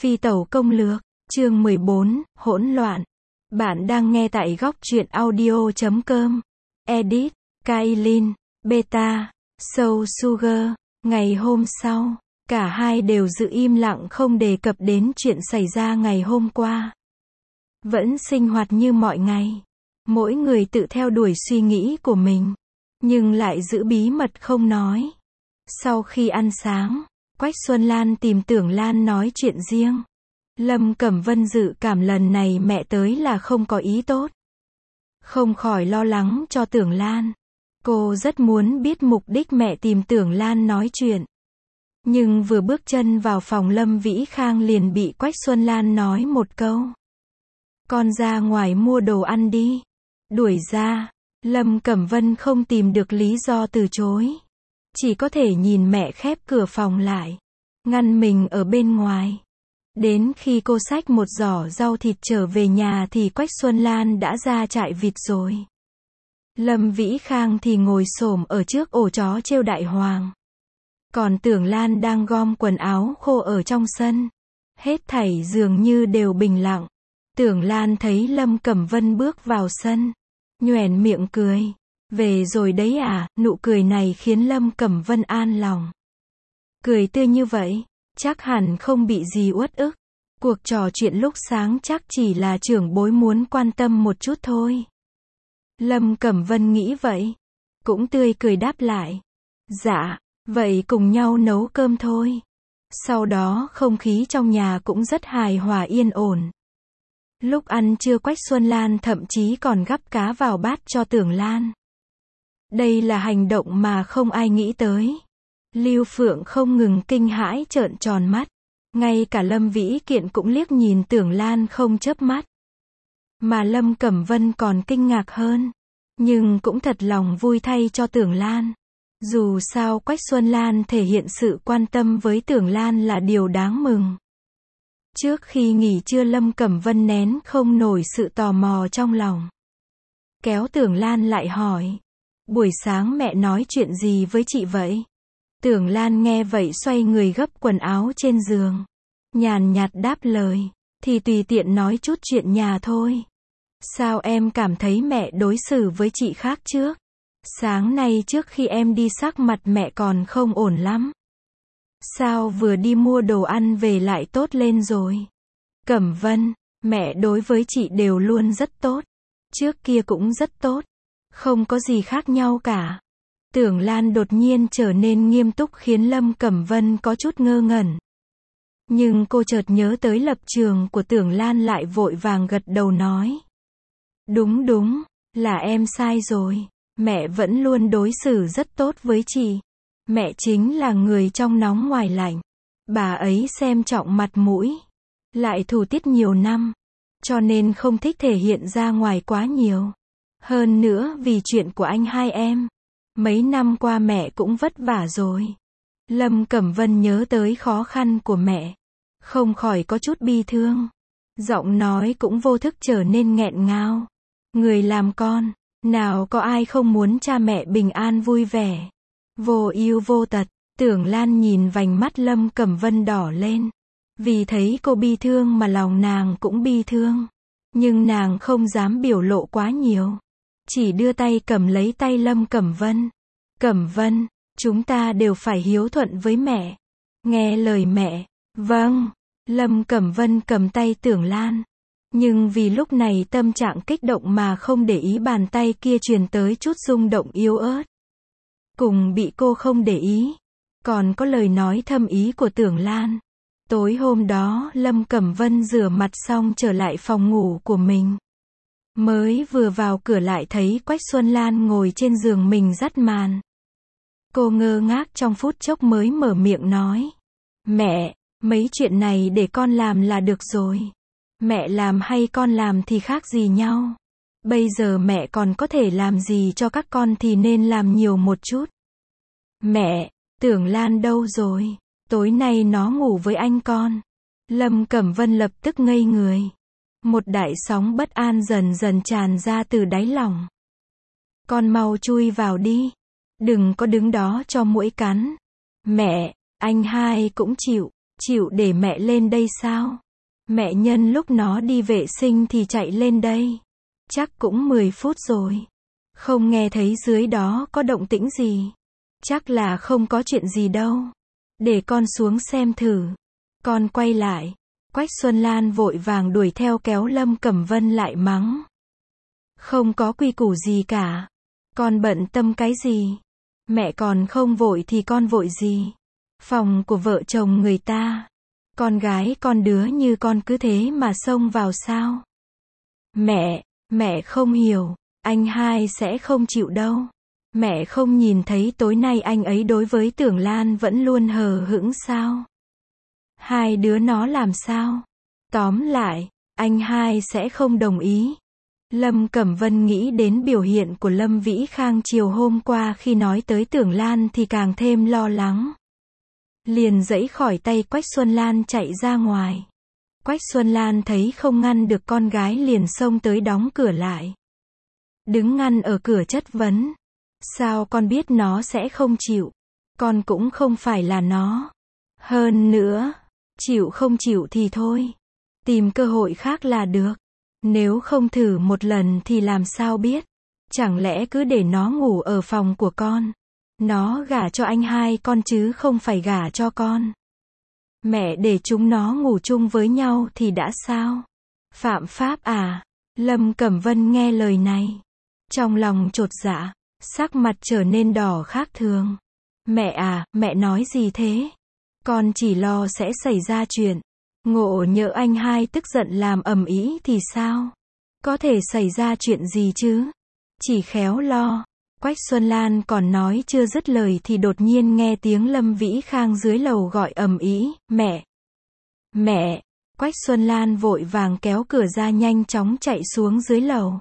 Phi tẩu công lược, chương 14, hỗn loạn. Bạn đang nghe tại góc truyện audio.com. Edit, Kailin, Beta, Soul Sugar. Ngày hôm sau, cả hai đều giữ im lặng không đề cập đến chuyện xảy ra ngày hôm qua. Vẫn sinh hoạt như mọi ngày. Mỗi người tự theo đuổi suy nghĩ của mình, nhưng lại giữ bí mật không nói. Sau khi ăn sáng, Quách Xuân Lan tìm Tưởng Lan nói chuyện riêng. Lâm Cẩm Vân dự cảm lần này mẹ tới là không có ý tốt. Không khỏi lo lắng cho Tưởng Lan. Cô rất muốn biết mục đích mẹ tìm Tưởng Lan nói chuyện. Nhưng vừa bước chân vào phòng Lâm Vĩ Khang liền bị Quách Xuân Lan nói một câu. Con ra ngoài mua đồ ăn đi. Đuổi ra, Lâm Cẩm Vân không tìm được lý do từ chối. Chỉ có thể nhìn mẹ khép cửa phòng lại, ngăn mình ở bên ngoài. Đến khi cô xách một giỏ rau thịt trở về nhà thì Quách Xuân Lan đã ra trại vịt rồi. Lâm Vĩ Khang thì ngồi xổm ở trước ổ chó trêu Đại Hoàng. Còn Tưởng Lan đang gom quần áo khô ở trong sân. Hết thảy dường như đều bình lặng. Tưởng Lan thấy Lâm Cẩm Vân bước vào sân, nhoẻn miệng cười. Về rồi đấy à, nụ cười này khiến Lâm Cẩm Vân an lòng. Cười tươi như vậy, chắc hẳn không bị gì uất ức. Cuộc trò chuyện lúc sáng chắc chỉ là trưởng bối muốn quan tâm một chút thôi. Lâm Cẩm Vân nghĩ vậy, cũng tươi cười đáp lại. Dạ, vậy cùng nhau nấu cơm thôi. Sau đó không khí trong nhà cũng rất hài hòa yên ổn. Lúc ăn trưa Quách Xuân Lan thậm chí còn gắp cá vào bát cho Tưởng Lan. Đây là hành động mà không ai nghĩ tới. Lưu Phượng không ngừng kinh hãi trợn tròn mắt. Ngay cả Lâm Vĩ Kiện cũng liếc nhìn Tưởng Lan không chớp mắt. Mà Lâm Cẩm Vân còn kinh ngạc hơn. Nhưng cũng thật lòng vui thay cho Tưởng Lan. Dù sao Quách Xuân Lan thể hiện sự quan tâm với Tưởng Lan là điều đáng mừng. Trước khi nghỉ trưa Lâm Cẩm Vân nén không nổi sự tò mò trong lòng. Kéo Tưởng Lan lại hỏi. Buổi sáng mẹ nói chuyện gì với chị vậy? Tưởng Lan nghe vậy xoay người gấp quần áo trên giường. Nhàn nhạt đáp lời. Thì tùy tiện nói chút chuyện nhà thôi. Sao em cảm thấy mẹ đối xử với chị khác trước? Sáng nay trước khi em đi sắc mặt mẹ còn không ổn lắm. Sao vừa đi mua đồ ăn về lại tốt lên rồi? Cẩm Vân, mẹ đối với chị đều luôn rất tốt. Trước kia cũng rất tốt. Không có gì khác nhau cả. Tưởng Lan đột nhiên trở nên nghiêm túc khiến Lâm Cẩm Vân có chút ngơ ngẩn. Nhưng cô chợt nhớ tới lập trường của Tưởng Lan lại vội vàng gật đầu nói. Đúng, là em sai rồi. Mẹ vẫn luôn đối xử rất tốt với chị. Mẹ chính là người trong nóng ngoài lạnh. Bà ấy xem trọng mặt mũi. Lại thủ tiết nhiều năm. Cho nên không thích thể hiện ra ngoài quá nhiều. Hơn nữa vì chuyện của anh hai em. Mấy năm qua mẹ cũng vất vả rồi. Lâm Cẩm Vân nhớ tới khó khăn của mẹ. Không khỏi có chút bi thương. Giọng nói cũng vô thức trở nên nghẹn ngào. Người làm con, nào có ai không muốn cha mẹ bình an vui vẻ. Vô ưu vô tật. Tưởng Lan nhìn vành mắt Lâm Cẩm Vân đỏ lên. Vì thấy cô bi thương mà lòng nàng cũng bi thương. Nhưng nàng không dám biểu lộ quá nhiều. Chỉ đưa tay cầm lấy tay Lâm Cẩm Vân. Cẩm Vân, chúng ta đều phải hiếu thuận với mẹ. Nghe lời mẹ. Vâng. Lâm Cẩm Vân cầm tay Tưởng Lan. Nhưng vì lúc này tâm trạng kích động mà không để ý bàn tay kia truyền tới chút rung động yếu ớt. Cùng bị cô không để ý. Còn có lời nói thâm ý của Tưởng Lan. Tối hôm đó Lâm Cẩm Vân rửa mặt xong trở lại phòng ngủ của mình. Mới vừa vào cửa lại thấy Quách Xuân Lan ngồi trên giường mình dắt màn. Cô ngơ ngác trong phút chốc mới mở miệng nói. Mẹ, mấy chuyện này để con làm là được rồi. Mẹ làm hay con làm thì khác gì nhau. Bây giờ mẹ còn có thể làm gì cho các con thì nên làm nhiều một chút. Mẹ, Tưởng Lan đâu rồi? Tối nay nó ngủ với anh con. Lâm Cẩm Vân lập tức ngây người. Một đại sóng bất an dần dần tràn ra từ đáy lòng. Con mau chui vào đi. Đừng có đứng đó cho muỗi cắn. Mẹ, anh hai cũng chịu. Chịu để mẹ lên đây sao? Mẹ nhân lúc nó đi vệ sinh thì chạy lên đây. Chắc cũng 10 phút rồi. Không nghe thấy dưới đó có động tĩnh gì. Chắc là không có chuyện gì đâu. Để con xuống xem thử. Con quay lại. Quách Xuân Lan vội vàng đuổi theo kéo Lâm Cẩm Vân lại mắng. Không có quy củ gì cả. Con bận tâm cái gì? Mẹ còn không vội thì con vội gì? Phòng của vợ chồng người ta. Con gái con đứa như con cứ thế mà xông vào sao? Mẹ không hiểu. Anh hai sẽ không chịu đâu. Mẹ không nhìn thấy tối nay anh ấy đối với Tưởng Lan vẫn luôn hờ hững sao? Hai đứa nó làm sao? Tóm lại, anh hai sẽ không đồng ý. Lâm Cẩm Vân nghĩ đến biểu hiện của Lâm Vĩ Khang chiều hôm qua khi nói tới Tưởng Lan thì càng thêm lo lắng. Liền giãy khỏi tay Quách Xuân Lan chạy ra ngoài. Quách Xuân Lan thấy không ngăn được con gái liền xông tới đóng cửa lại. Đứng ngăn ở cửa chất vấn. Sao con biết nó sẽ không chịu? Con cũng không phải là nó. Hơn nữa, chịu không chịu thì thôi. Tìm cơ hội khác là được. Nếu không thử một lần thì làm sao biết? Chẳng lẽ cứ để nó ngủ ở phòng của con? Nó gả cho anh hai con chứ không phải gả cho con. Mẹ để chúng nó ngủ chung với nhau thì đã sao? Phạm pháp à? Lâm Cẩm Vân nghe lời này. Trong lòng chột dạ, sắc mặt trở nên đỏ khác thường. Mẹ à, mẹ nói gì thế? Con chỉ lo sẽ xảy ra chuyện. Ngộ nhỡ anh hai tức giận làm ầm ĩ thì sao? Có thể xảy ra chuyện gì chứ? Chỉ khéo lo. Quách Xuân Lan còn nói chưa dứt lời thì đột nhiên nghe tiếng Lâm Vĩ Khang dưới lầu gọi ầm ĩ, mẹ. Mẹ. Quách Xuân Lan vội vàng kéo cửa ra nhanh chóng chạy xuống dưới lầu.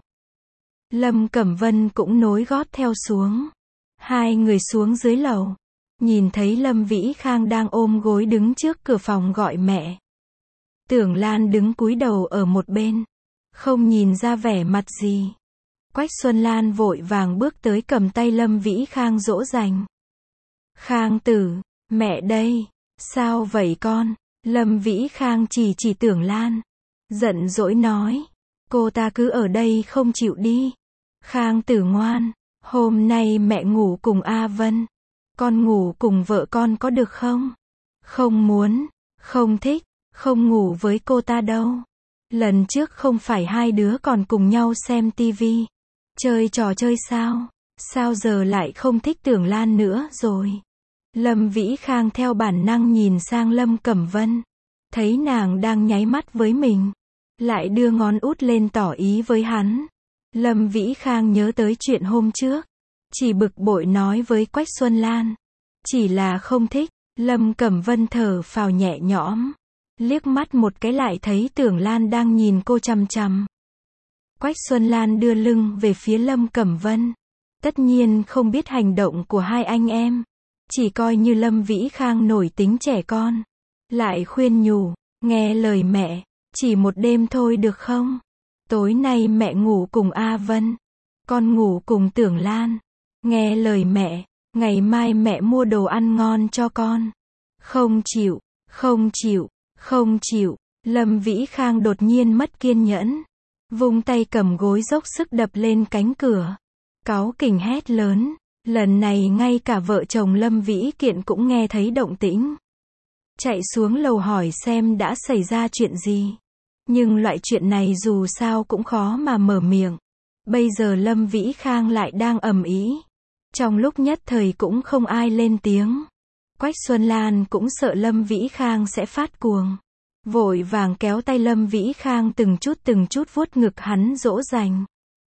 Lâm Cẩm Vân cũng nối gót theo xuống. Hai người xuống dưới lầu. Nhìn thấy Lâm Vĩ Khang đang ôm gối đứng trước cửa phòng gọi mẹ. Tưởng Lan đứng cúi đầu ở một bên. Không nhìn ra vẻ mặt gì. Quách Xuân Lan vội vàng bước tới cầm tay Lâm Vĩ Khang dỗ dành. Khang tử, mẹ đây. Sao vậy con? Lâm Vĩ Khang chỉ Tưởng Lan. Giận dỗi nói. Cô ta cứ ở đây không chịu đi. Khang tử ngoan. Hôm nay mẹ ngủ cùng A Vân. Con ngủ cùng vợ con có được không? Không muốn. Không thích. Không ngủ với cô ta đâu. Lần trước không phải hai đứa còn cùng nhau xem tivi. Chơi trò chơi sao? Sao giờ lại không thích Tưởng Lan nữa rồi? Lâm Vĩ Khang theo bản năng nhìn sang Lâm Cẩm Vân. Thấy nàng đang nháy mắt với mình. Lại đưa ngón út lên tỏ ý với hắn. Lâm Vĩ Khang nhớ tới chuyện hôm trước. Chỉ bực bội nói với Quách Xuân Lan. Chỉ là không thích. Lâm Cẩm Vân thở phào nhẹ nhõm. Liếc mắt một cái lại thấy Tưởng Lan đang nhìn cô chằm chằm. Quách Xuân Lan đưa lưng về phía Lâm Cẩm Vân. Tất nhiên không biết hành động của hai anh em. Chỉ coi như Lâm Vĩ Khang nổi tính trẻ con. Lại khuyên nhủ, nghe lời mẹ, chỉ một đêm thôi được không? Tối nay mẹ ngủ cùng A Vân. Con ngủ cùng Tưởng Lan. Nghe lời mẹ, ngày mai mẹ mua đồ ăn ngon cho con. Không chịu, không chịu, không chịu. Lâm Vĩ Khang đột nhiên mất kiên nhẫn. Vung tay cầm gối dốc sức đập lên cánh cửa. Cáu kỉnh hét lớn. Lần này ngay cả vợ chồng Lâm Vĩ Kiện cũng nghe thấy động tĩnh. Chạy xuống lầu hỏi xem đã xảy ra chuyện gì. Nhưng loại chuyện này dù sao cũng khó mà mở miệng. Bây giờ Lâm Vĩ Khang lại đang ầm ĩ. Trong lúc nhất thời cũng không ai lên tiếng. Quách Xuân Lan cũng sợ Lâm Vĩ Khang sẽ phát cuồng. Vội vàng kéo tay Lâm Vĩ Khang từng chút vuốt ngực hắn dỗ dành.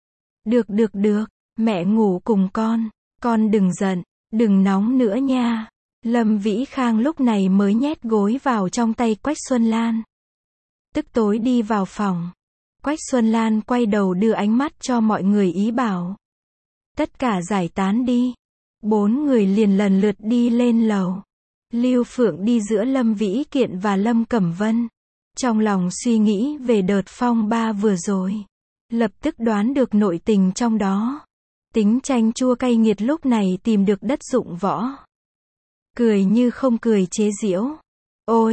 Được, mẹ ngủ cùng con đừng giận, đừng nóng nữa nha. Lâm Vĩ Khang lúc này mới nhét gối vào trong tay Quách Xuân Lan. Tức tối đi vào phòng. Quách Xuân Lan quay đầu đưa ánh mắt cho mọi người ý bảo. Tất cả giải tán đi. 4 người liền lần lượt đi lên lầu. Lưu Phượng đi giữa Lâm Vĩ Kiện và Lâm Cẩm Vân. Trong lòng suy nghĩ về đợt phong ba vừa rồi. Lập tức đoán được nội tình trong đó. Tính chanh chua cay nghiệt lúc này tìm được đất dụng võ. Cười như không cười chế giễu. Ôi,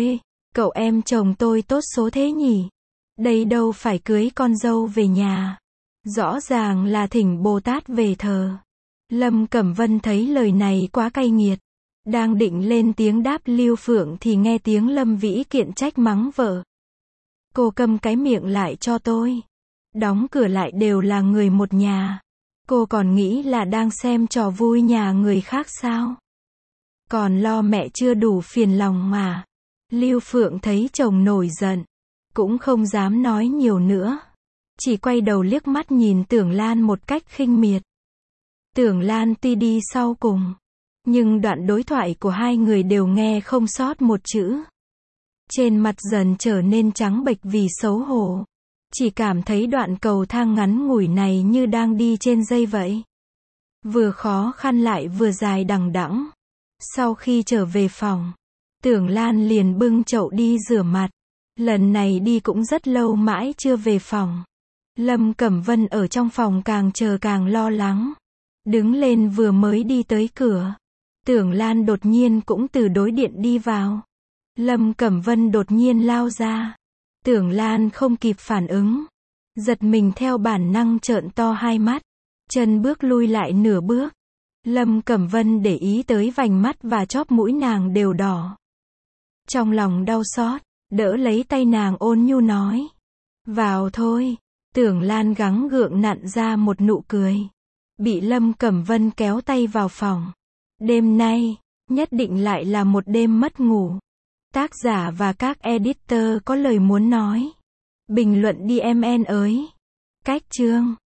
Cậu em chồng tôi tốt số thế nhỉ? Đây đâu phải cưới con dâu về nhà. Rõ ràng là thỉnh Bồ Tát về thờ. Lâm Cẩm Vân thấy lời này quá cay nghiệt. Đang định lên tiếng đáp Lưu Phượng thì nghe tiếng Lâm Vĩ Kiện trách mắng vợ. Cô câm cái miệng lại cho tôi. Đóng cửa lại, đều là người một nhà. Cô còn nghĩ là đang xem trò vui nhà người khác sao? Còn lo mẹ chưa đủ phiền lòng mà. Lưu Phượng thấy chồng nổi giận, cũng không dám nói nhiều nữa. Chỉ quay đầu liếc mắt nhìn Tưởng Lan một cách khinh miệt. Tưởng Lan tuy đi sau cùng, nhưng đoạn đối thoại của hai người đều nghe không sót một chữ. Trên mặt dần trở nên trắng bệch vì xấu hổ. Chỉ cảm thấy đoạn cầu thang ngắn ngủi này như đang đi trên dây vậy. Vừa khó khăn lại vừa dài đằng đẵng. Sau khi trở về phòng, Tưởng Lan liền bưng chậu đi rửa mặt. Lần này đi cũng rất lâu mãi chưa về phòng. Lâm Cẩm Vân ở trong phòng càng chờ càng lo lắng. Đứng lên vừa mới đi tới cửa, Tưởng Lan đột nhiên cũng từ đối điện đi vào. Lâm Cẩm Vân đột nhiên lao ra. Tưởng Lan không kịp phản ứng, giật mình theo bản năng trợn to hai mắt, chân bước lui lại nửa bước. Lâm Cẩm Vân để ý tới vành mắt và chóp mũi nàng đều đỏ. Trong lòng đau xót, đỡ lấy tay nàng ôn nhu nói. Vào thôi. Tưởng Lan gắng gượng nặn ra một nụ cười. Bị Lâm Cẩm Vân kéo tay vào phòng. Đêm nay, nhất định lại là một đêm mất ngủ. Tác giả và các editor có lời muốn nói. Bình luận đi em ơi. Cách chương